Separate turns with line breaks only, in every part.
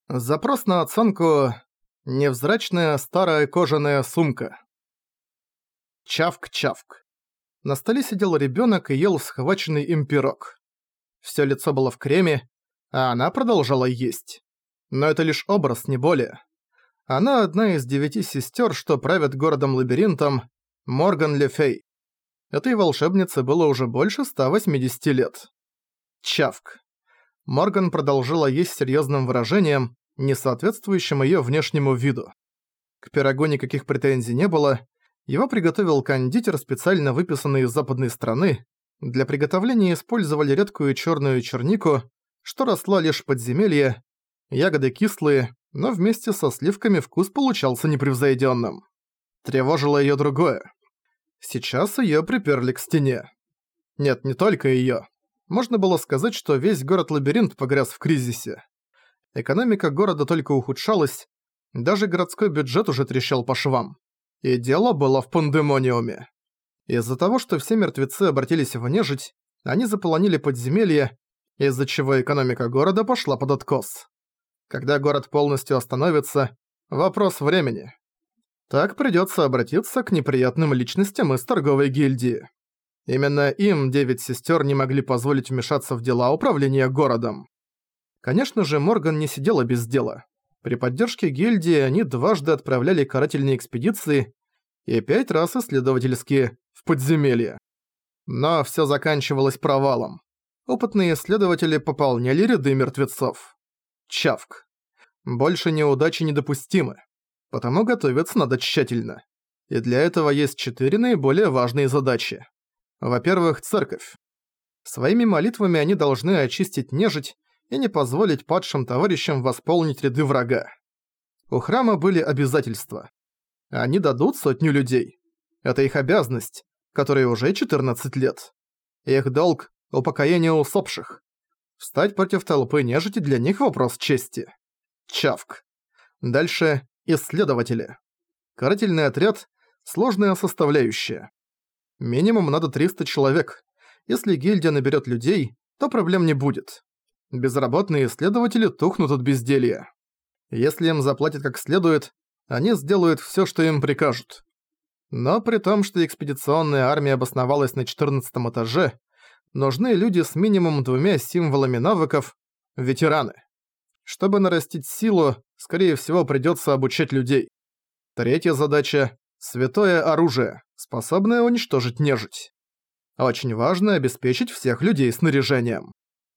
Запрос на оценку «Невзрачная старая кожаная сумка». Чавк-чавк. На столе сидел ребёнок и ел схваченный им пирог. Всё лицо было в креме, а она продолжала есть. Но это лишь образ, не более. Она одна из 9 сестёр, что правят городом-лабиринтом, Морган Le Fay. Этой волшебнице было уже больше 180 лет. Чавк. Морган продолжила есть с серьёзным выражением, не соответствующим её внешнему виду. К пирогу никаких претензий не было, его приготовил кондитер, специально выписанный из западной страны. Для приготовления использовали редкую чёрную чернику, что росла лишь в подземелье, ягоды кислые, но вместе со сливками вкус получался непревзойдённым. Тревожило её другое. Сейчас её приперли к стене. Нет, не только её. Можно было сказать, что весь город-лабиринт погряз в кризисе. Экономика города только ухудшалась, даже городской бюджет уже трещал по швам. И дело было в пандемониуме. Из-за того, что все мертвецы обратились в нежить, они заполонили подземелье, из-за чего экономика города пошла под откос. Когда город полностью остановится, вопрос времени. Так придётся обратиться к неприятным личностям из торговой гильдии. Именно им 9 сестёр не могли позволить вмешаться в дела управления городом. Конечно же, Морган не сидела без дела. При поддержке гильдии они дважды отправляли карательные экспедиции и 5 раз исследовательские в подземелье. Но всё заканчивалось провалом. Опытные исследователи пополняли ряды мертвецов. Чавк. Больше неудачи недопустимы, потому готовиться надо тщательно. И для этого есть 4 наиболее важные задачи. Во-первых, церковь. Своими молитвами они должны очистить нежить и не позволить падшим товарищам восполнить ряды врага. У храма были обязательства. Они дадут 100 людей. Это их обязанность, которой уже 14 лет. Их долг – упокоение усопших. Встать против толпы нежити для них вопрос чести. Чавк. Дальше – исследователи. Карательный отряд – сложная составляющая. Минимум надо 300 человек. Если гильдия наберет людей, то проблем не будет. Безработные исследователи тухнут от безделья. Если им заплатят как следует, они сделают всё, что им прикажут. Но при том, что экспедиционная армия обосновалась на 14 этаже, нужны люди с минимум 2 символами навыков – ветераны. Чтобы нарастить силу, скорее всего, придётся обучать людей. Третья задача – святое оружие, способное уничтожить нежить. Очень важно обеспечить всех людей снаряжением.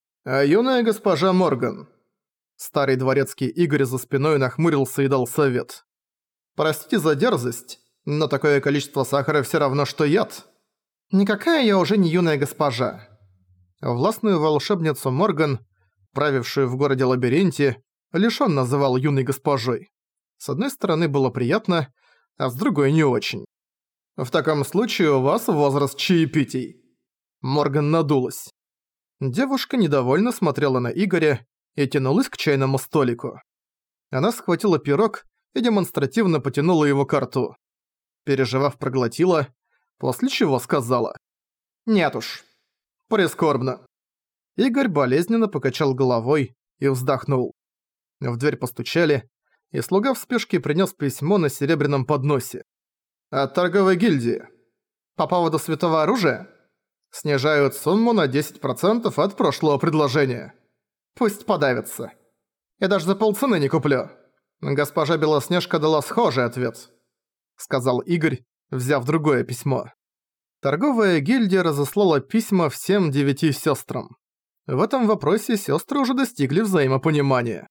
А юная госпожа Морган. Старый дворецкий Игорь за спиной нахмурился и дал совет. Простите за дерзость, но такое количество сахара всё равно, что яд. Никакая я уже не юная госпожа. Властную волшебницу Морган, правившую в городе-лабиринте, лишь он называл юной госпожой. С одной стороны было приятно, а с другой не очень. В таком случае у вас возраст чаепитий. Морган надулась. Девушка недовольно смотрела на Игоря и тянулась к чайному столику. Она схватила пирог и демонстративно потянула его ко рту. Переживав, проглотила, после чего сказала: «Нет уж, прискорбно». Игорь болезненно покачал головой и вздохнул. В дверь постучали, и слуга в спешке принёс письмо на серебряном подносе. «От торговой гильдии. По поводу святого оружия? Снижают сумму на 10% от прошлого предложения. Пусть подавится. Я даже за полцены не куплю. Госпожа Белоснежка дала схожий ответ», — сказал Игорь, взяв другое письмо. Торговая гильдия разослала письма всем 9 сёстрам. В этом вопросе сёстры уже достигли взаимопонимания.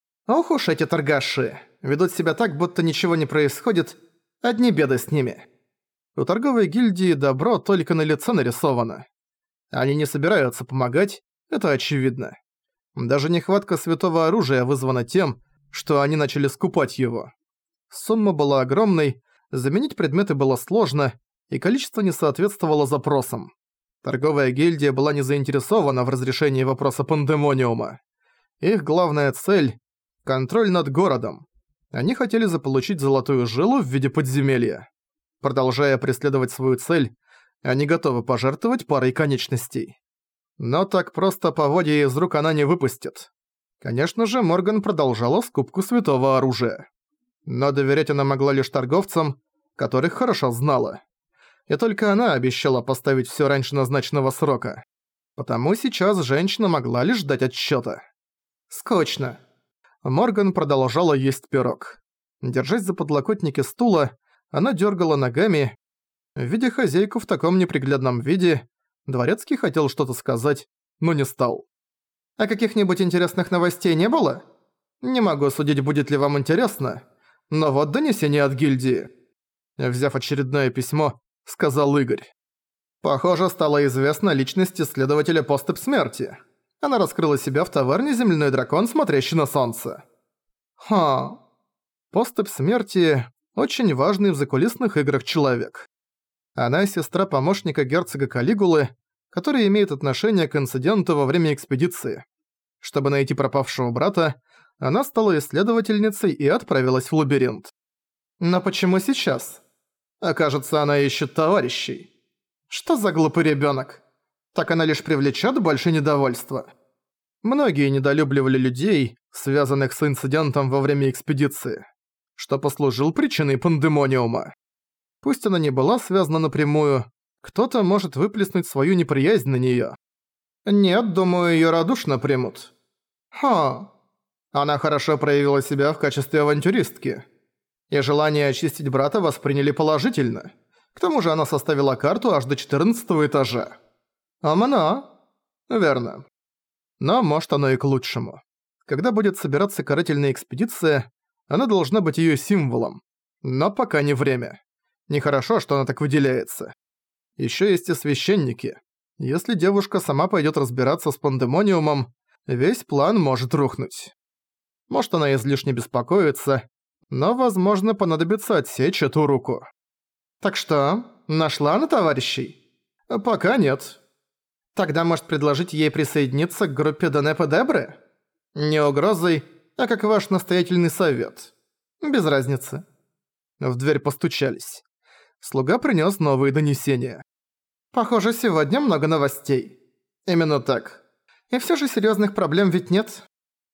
Ох уж эти торгаши. Ведут себя так, будто ничего не происходит, одни беды с ними. У торговой гильдии добро только на лице нарисовано. Они не собираются помогать, это очевидно. Даже нехватка святого оружия вызвана тем, что они начали скупать его. Сумма была огромной, заменить предметы было сложно, и количество не соответствовало запросам. Торговая гильдия была не заинтересована в разрешении вопроса пандемониума. Их главная цель – контроль над городом. Они хотели заполучить золотую жилу в виде подземелья. Продолжая преследовать свою цель, они готовы пожертвовать парой конечностей. Но так просто поводья из рук она не выпустит. Конечно же, Морган продолжала скупку святого оружия. Но доверять она могла лишь торговцам, которых хорошо знала. И только она обещала поставить всё раньше назначенного срока. Потому сейчас женщина могла лишь ждать отсчёта. Скучно. Морган продолжала есть пирог. Держась за подлокотники стула, она дёргала ногами. Видя хозяйку в таком неприглядном виде, дворецкий хотел что-то сказать, но не стал. «А каких-нибудь интересных новостей не было? Не могу судить, будет ли вам интересно, но вот донесение от гильдии». Взяв очередное письмо, сказал Игорь. Похоже, стало известно личность исследователя поступь смерти. Она раскрыла себя в таверне «Земляной дракон, смотрящий на солнце». Поступь смерти – очень важный в закулисных играх человек. Она сестра помощника герцога Калигулы, который имеет отношение к инциденту во время экспедиции. Чтобы найти пропавшего брата, она стала исследовательницей и отправилась в лабиринт. Но почему сейчас? Окажется, она ищет товарищей. Что за глупый ребёнок? Так она лишь привлечет больше недовольства. Многие недолюбливали людей, связанных с инцидентом во время экспедиции, что послужил причиной пандемониума. Пусть она не была связана напрямую, кто-то может выплеснуть свою неприязнь на неё. Нет, думаю, её радушно примут. Она хорошо проявила себя в качестве авантюристки. И желание очистить брата восприняли положительно. К тому же она составила карту аж до 14-го этажа. Верно. Но может оно и к лучшему. Когда будет собираться карательная экспедиция, она должна быть её символом. Но пока не время. Нехорошо, что она так выделяется. Ещё есть и священники. Если девушка сама пойдёт разбираться с пандемониумом, весь план может рухнуть. Может, она излишне беспокоится, но, возможно, понадобится отсечь эту руку. Так что, нашла на товарищей? Пока нет. Тогда может предложить ей присоединиться к группе Денепе Дебры? Не угрозой, а как ваш настоятельный совет. Без разницы. В дверь постучались. Слуга принёс новые донесения. Похоже, сегодня много новостей. Именно так. И всё же серьёзных проблем ведь нет.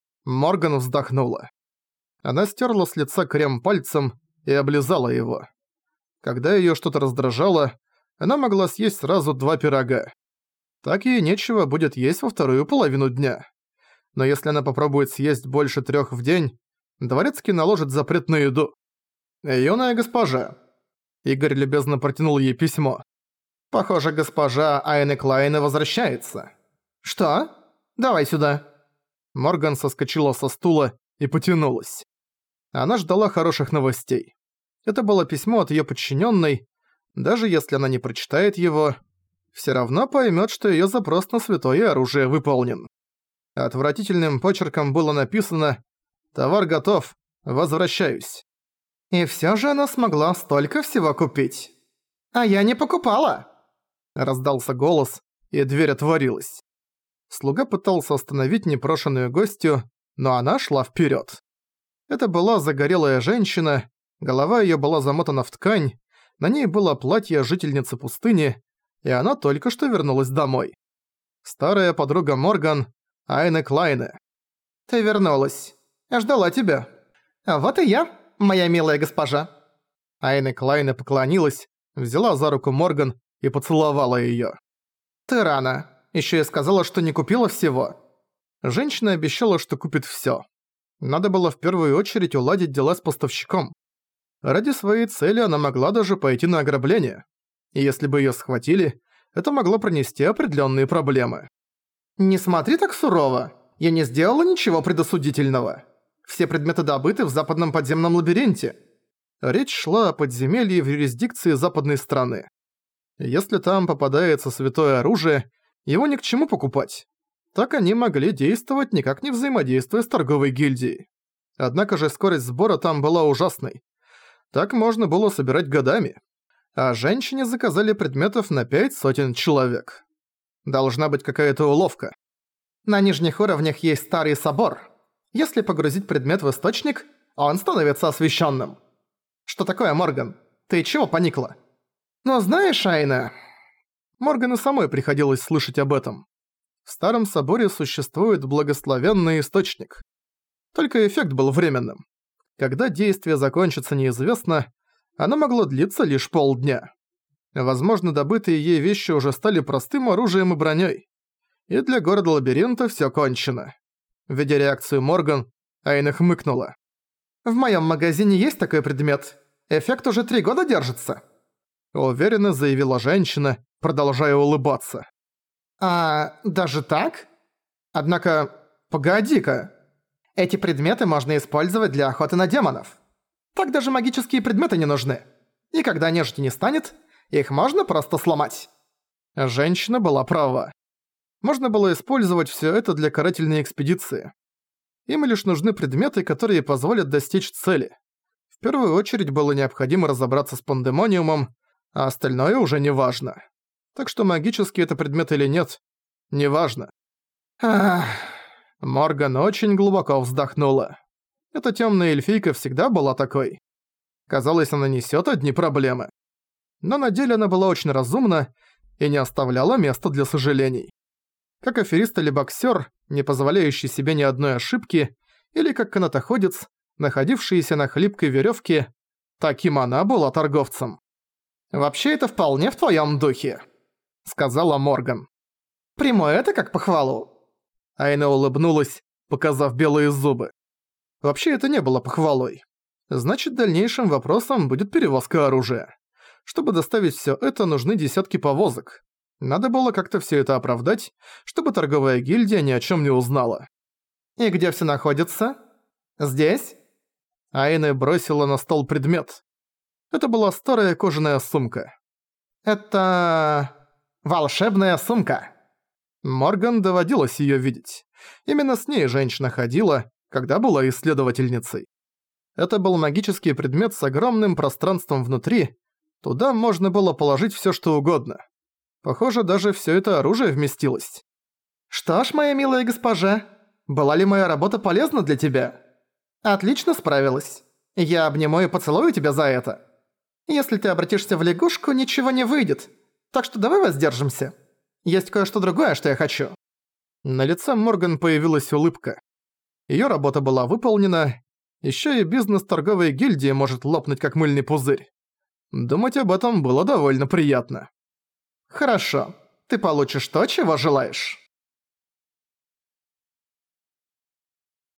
Морган вздохнула. Она стёрла с лица крем пальцем и облизала его. Когда её что-то раздражало, она могла съесть сразу 2 пирога. Так ей нечего будет есть во вторую половину дня. Но если она попробует съесть больше 3 в день, дворецкий наложит запрет на еду. «Юная госпожа». Игорь любезно протянул ей письмо. «Похоже, госпожа Айне Клайне возвращается». «Что? Давай сюда». Морган соскочила со стула и потянулась. Она ждала хороших новостей. Это было письмо от её подчинённой. Даже если она не прочитает его, всё равно поймёт, что её запрос на святое оружие выполнен. Отвратительным почерком было написано «Товар готов, возвращаюсь». И всё же она смогла столько всего купить. «А я не покупала!» Раздался голос, и дверь отворилась. Слуга пытался остановить непрошенную гостью, но она шла вперёд. Это была загорелая женщина, голова её была замотана в ткань, на ней было платье жительницы пустыни, и она только что вернулась домой. Старая подруга Морган, Айне Клайне. «Ты вернулась. Я ждала тебя». «А вот и я, моя милая госпожа». Айне Клайне поклонилась, взяла за руку Морган и поцеловала её. «Ты рано. Ещё и сказала, что не купила всего». Женщина обещала, что купит всё. Надо было в первую очередь уладить дела с поставщиком. Ради своей цели она могла даже пойти на ограбление. И если бы её схватили, это могло принести определённые проблемы. «Не смотри так сурово. Я не сделала ничего предосудительного. Все предметы добыты в западном подземном лабиринте». Речь шла о подземелье в юрисдикции западной страны. Если там попадается святое оружие, его ни к чему покупать. Так они могли действовать, никак не взаимодействуя с торговой гильдией. Однако же скорость сбора там была ужасной. Так можно было собирать годами. А женщине заказали предметов на 5 сотен человек. Должна быть какая-то уловка. На нижних уровнях есть старый собор. Если погрузить предмет в источник, он становится освященным. Что такое, Морган? Ты чего поникла? Ну знаешь, Айна... Морган и самой приходилось слышать об этом. В Старом Соборе существует благословенный источник. Только эффект был временным. Когда действие закончится неизвестно, оно могло длиться лишь полдня. Возможно, добытые ей вещи уже стали простым оружием и бронёй. И для города-лабиринта всё кончено. Видя реакцию Морган, Айна хмыкнула. «В моём магазине есть такой предмет. Эффект уже 3 года держится», — уверенно заявила женщина, продолжая улыбаться. «А даже так? Однако, погоди-ка. Эти предметы можно использовать для охоты на демонов. Так даже магические предметы не нужны. И когда нежити не станет, их можно просто сломать». Женщина была права. Можно было использовать всё это для карательной экспедиции. Им лишь нужны предметы, которые позволят достичь цели. В первую очередь было необходимо разобраться с пандемониумом, а остальное уже не важно. Так что магический это предмет или нет, неважно. Ах... Морган очень глубоко вздохнула. Эта тёмная эльфийка всегда была такой. Казалось, она несёт одни проблемы. Но на деле она была очень разумна и не оставляла места для сожалений. Как аферист или боксёр, не позволяющий себе ни одной ошибки, или как канатоходец, находившийся на хлипкой верёвке, таким она была торговцем. «Вообще это вполне в твоём духе», — сказала Морган. «Приму это как похвалу». Айна улыбнулась, показав белые зубы. Вообще это не было похвалой. Значит, дальнейшим вопросом будет перевозка оружия. Чтобы доставить всё это, нужны десятки повозок. Надо было как-то всё это оправдать, чтобы торговая гильдия ни о чём не узнала. «И где всё находится? Здесь?» Айна бросила на стол предмет. Это была старая кожаная сумка. «Это... волшебная сумка». Морган доводилось её видеть. Именно с ней женщина ходила, когда была исследовательницей. Это был магический предмет с огромным пространством внутри. Туда можно было положить всё что угодно. Похоже, даже всё это оружие вместилось. «Что ж, моя милая госпожа, была ли моя работа полезна для тебя? Отлично справилась. Я обниму и поцелую тебя за это. Если ты обратишься в лягушку, ничего не выйдет. Так что давай воздержимся. Есть кое-что другое, что я хочу». На лице Морган появилась улыбка. Её работа была выполнена. Ещё и бизнес торговой гильдии может лопнуть как мыльный пузырь. Думать об этом было довольно приятно. «Хорошо, ты получишь то, чего желаешь».